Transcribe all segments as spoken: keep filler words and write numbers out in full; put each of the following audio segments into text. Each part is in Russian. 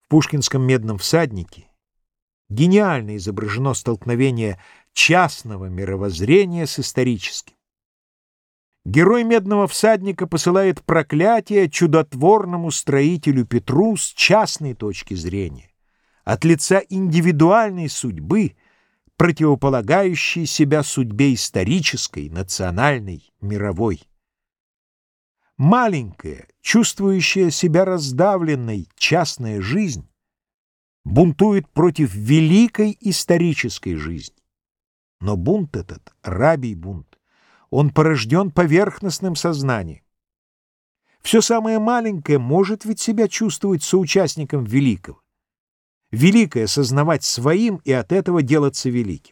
В пушкинском «Медном всаднике» гениально изображено столкновение частного мировоззрения с историческим. Герой «Медного всадника» посылает проклятие чудотворному строителю Петру с частной точки зрения, от лица индивидуальной судьбы, противополагающей себя судьбе исторической, национальной, мировой. Маленькая, чувствующая себя раздавленной частная жизнь бунтует против великой исторической жизни. Но бунт этот — рабий бунт. Он порожден поверхностным сознанием. Все самое маленькое может ведь себя чувствовать соучастником великого. Великое сознавать своим и от этого делаться великим.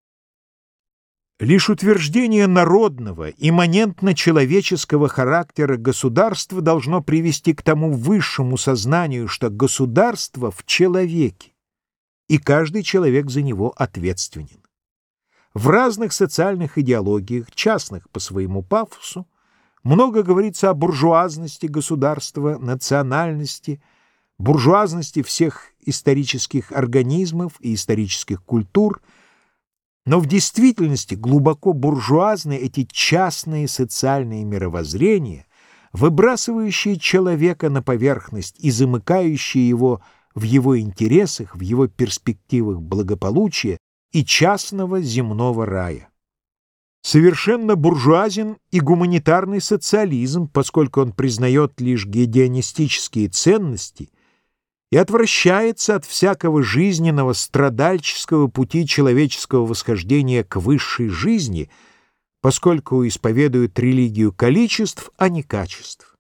Лишь утверждение народного, имманентно-человеческого характера государства должно привести к тому высшему сознанию, что государство в человеке, и каждый человек за него ответственен. В разных социальных идеологиях, частных по своему пафосу, много говорится о буржуазности государства, национальности, буржуазности всех исторических организмов и исторических культур, но в действительности глубоко буржуазны эти частные социальные мировоззрения, выбрасывающие человека на поверхность и замыкающие его в его интересах, в его перспективах благополучия и частного земного рая. Совершенно буржуазен и гуманитарный социализм, поскольку он признает лишь гедонистические ценности и отвращается от всякого жизненного страдальческого пути человеческого восхождения к высшей жизни, поскольку исповедует религию количеств, а не качеств.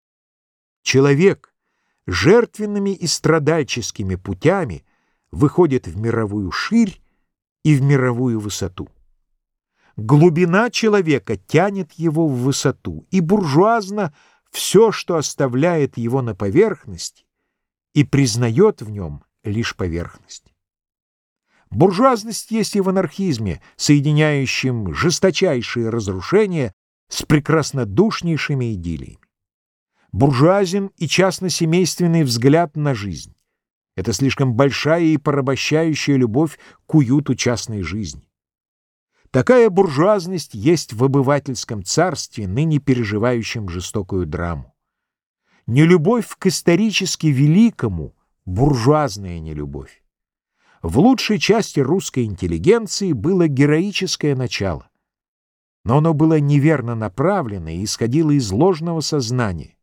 Человек жертвенными и страдальческими путями выходит в мировую ширь и в мировую высоту. Глубина человека тянет его в высоту, и буржуазно все, что оставляет его на поверхности, и признает в нем лишь поверхность. Буржуазность есть и в анархизме, соединяющем жесточайшие разрушения с прекраснодушнейшими идиллиями. Буржуазен и частно-семейственный взгляд на жизнь. Это слишком большая и порабощающая любовь к уюту частной жизни. Такая буржуазность есть в обывательском царстве, ныне переживающем жестокую драму. Нелюбовь к исторически великому — буржуазная нелюбовь. В лучшей части русской интеллигенции было героическое начало, но оно было неверно направлено и исходило из ложного сознания.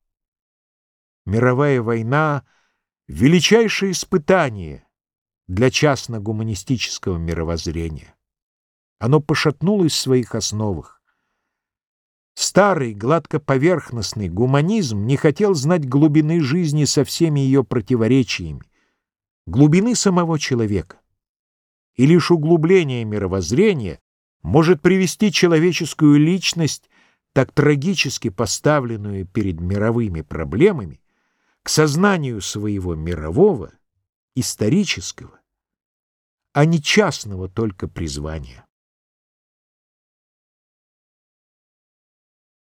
Мировая война — величайшее испытание для частно-гуманистического мировоззрения. Оно пошатнулось в своих основах. Старый, гладкоповерхностный гуманизм не хотел знать глубины жизни со всеми ее противоречиями, глубины самого человека. И лишь углубление мировоззрения может привести человеческую личность, так трагически поставленную перед мировыми проблемами, к сознанию своего мирового, исторического, а не частного только призвания.